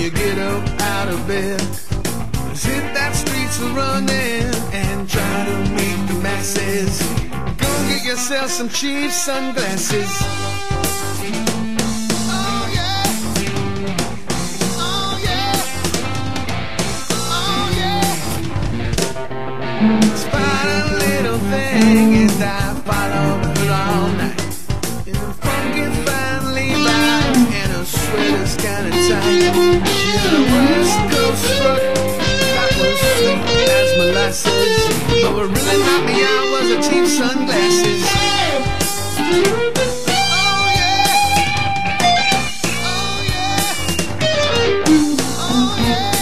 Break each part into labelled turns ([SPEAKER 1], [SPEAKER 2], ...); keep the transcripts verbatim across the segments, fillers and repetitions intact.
[SPEAKER 1] you get up out of bed. Hit that streets a running and try to meet the masses. Go get yourself some cheap sunglasses. Oh yeah, oh yeah, oh yeah. Despite a little thing as I followed her all night in a funky fine Levi's and her sweater's kinda tight. She had a West Coast strut that was sweet as molasses, but what really knocked me out was her cheap sunglasses. Oh yeah, oh yeah, oh yeah.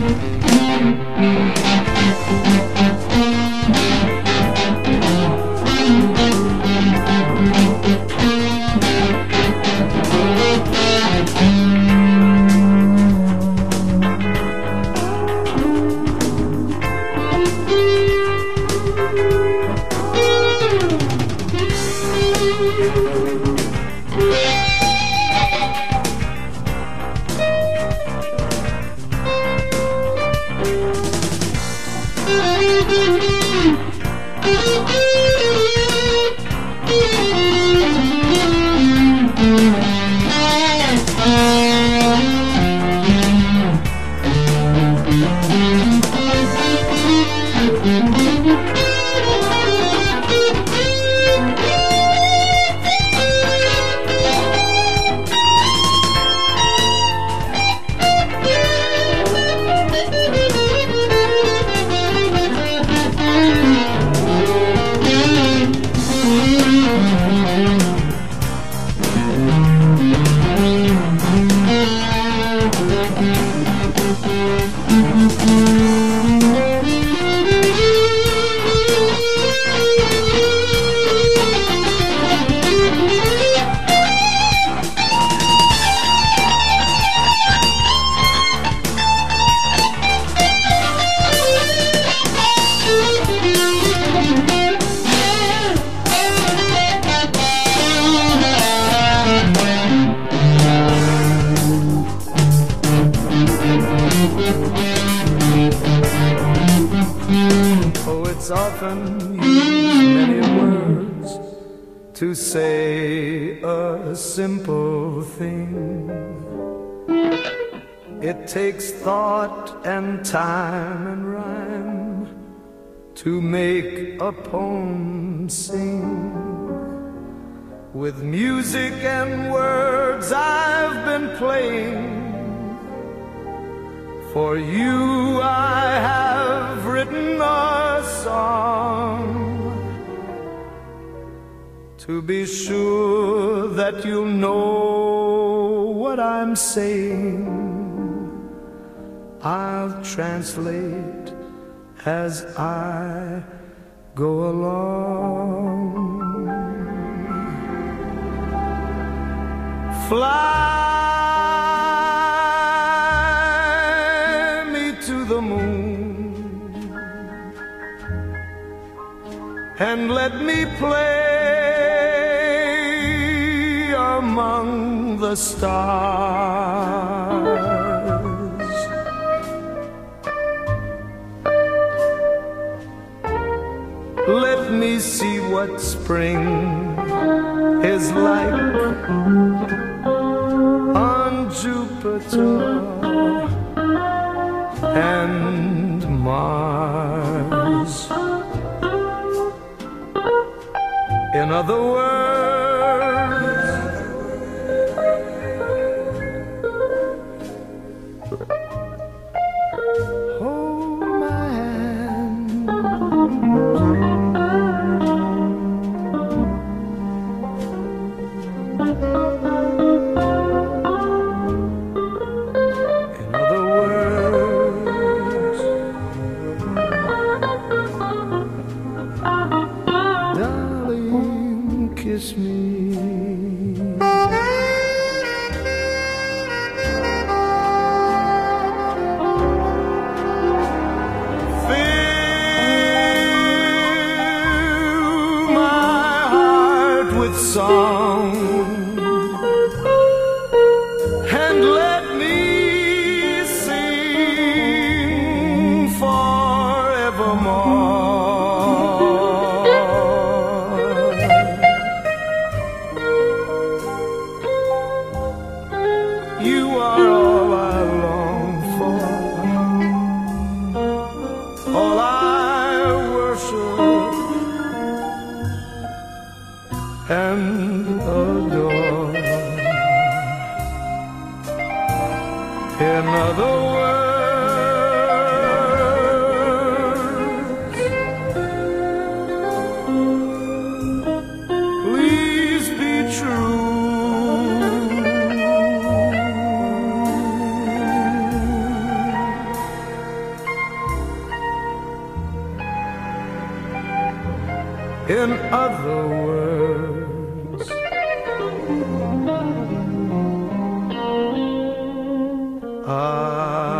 [SPEAKER 2] Poets often use many words to say a simple thing. It takes thought and time and rhyme to make a poem sing. With music and words I've been playing. For you I have written a song, to be sure that you'll know what I'm saying. I'll translate as I go along. Fly the moon and let me play among the stars. Let me see what spring is like on Jupiter and Mars. In other words, hold my hand. In other words, darling, In other words, please be true. In other words, I